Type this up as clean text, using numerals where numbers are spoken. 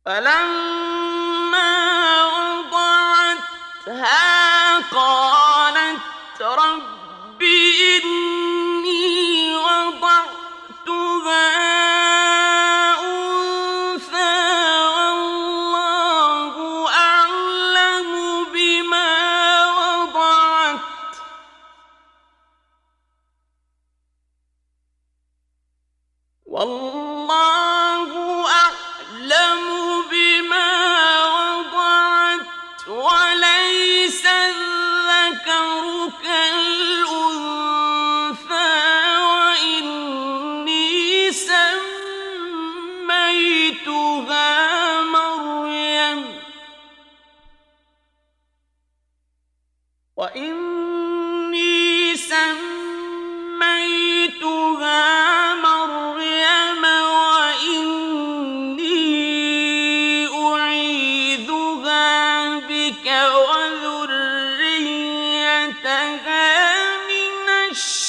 فلما وضعتها قالت رب إني وضعتها أنثى والله أعلم بما وضعت والله أعلم بما وضعت وليس الذكر كالأنثى وإني سميتها مريم وإني أعيذها بك وذريتها من الشيطان